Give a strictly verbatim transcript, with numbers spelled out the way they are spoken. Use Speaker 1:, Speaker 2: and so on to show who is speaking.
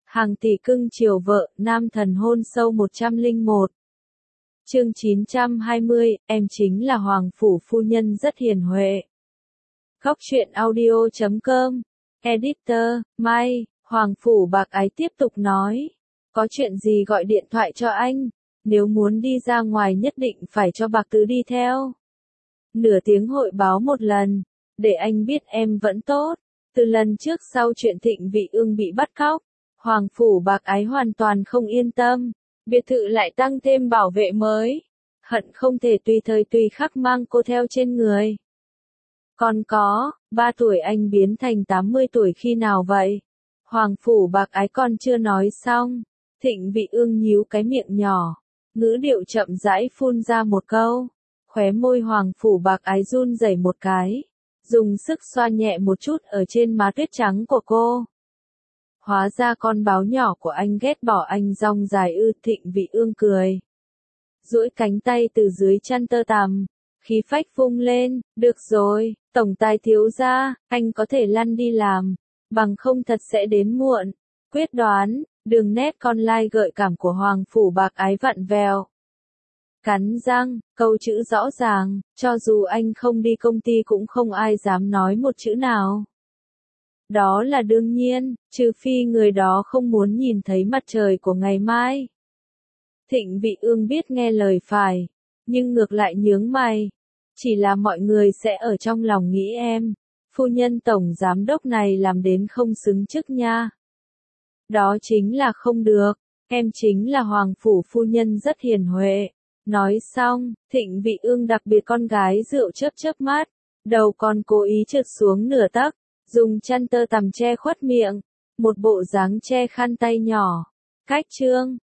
Speaker 1: Hàng tỷ cưng chiều vợ, nam thần hôn sâu một trăm lẻ một. Chương chín trăm hai mươi, em chính là Hoàng Phủ Phu Nhân rất hiền huệ. Góc truyện audio chấm com. Editor, Mai, Hoàng Phủ Bạc Ái tiếp tục nói. Có chuyện gì gọi điện thoại cho anh, nếu muốn đi ra ngoài nhất định phải cho Bạc Tứ đi theo. Nửa tiếng hội báo một lần, để anh biết em vẫn tốt. Từ lần trước sau chuyện Thịnh Vị Ương bị bắt cóc, Hoàng Phủ Bạc Ái hoàn toàn không yên tâm, biệt thự lại tăng thêm bảo vệ mới, hận không thể tùy thời tùy khắc mang cô theo trên người. Còn có, ba tuổi anh biến thành tám mươi tuổi khi nào vậy? Hoàng Phủ Bạc Ái còn chưa nói xong, Thịnh Vị Ương nhíu cái miệng nhỏ, ngữ điệu chậm rãi phun ra một câu, khóe môi Hoàng Phủ Bạc Ái run rẩy một cái, dùng sức xoa nhẹ một chút ở trên má tuyết trắng của cô. Hóa ra con báo nhỏ của anh ghét bỏ anh rong dài ư. Thịnh Vị Ương cười, duỗi cánh tay từ dưới chăn tơ tằm, khí phách vung lên, được rồi, tổng tài thiếu gia, anh có thể lăn đi làm, bằng không thật sẽ đến muộn. Quyết đoán, đường nét con lai gợi cảm của Hoàng Phủ Bạc Ái vặn vẹo. Cắn răng, câu chữ rõ ràng, cho dù anh không đi công ty cũng không ai dám nói một chữ nào. Đó là đương nhiên, trừ phi người đó không muốn nhìn thấy mặt trời của ngày mai. Thịnh Vị Ương biết nghe lời phải, nhưng ngược lại nhướng mày. Chỉ là mọi người sẽ ở trong lòng nghĩ em, phu nhân tổng giám đốc này làm đến không xứng chức nha. Đó chính là không được, em chính là Hoàng Phủ Phu Nhân rất hiền huệ. Nói xong, Thịnh Vị Ương đặc biệt con gái rượu chớp chớp mắt, đầu còn cố ý trượt xuống nửa tấc, dùng chăn tơ tằm che khuất miệng, một bộ dáng che khăn tay nhỏ. Cách chương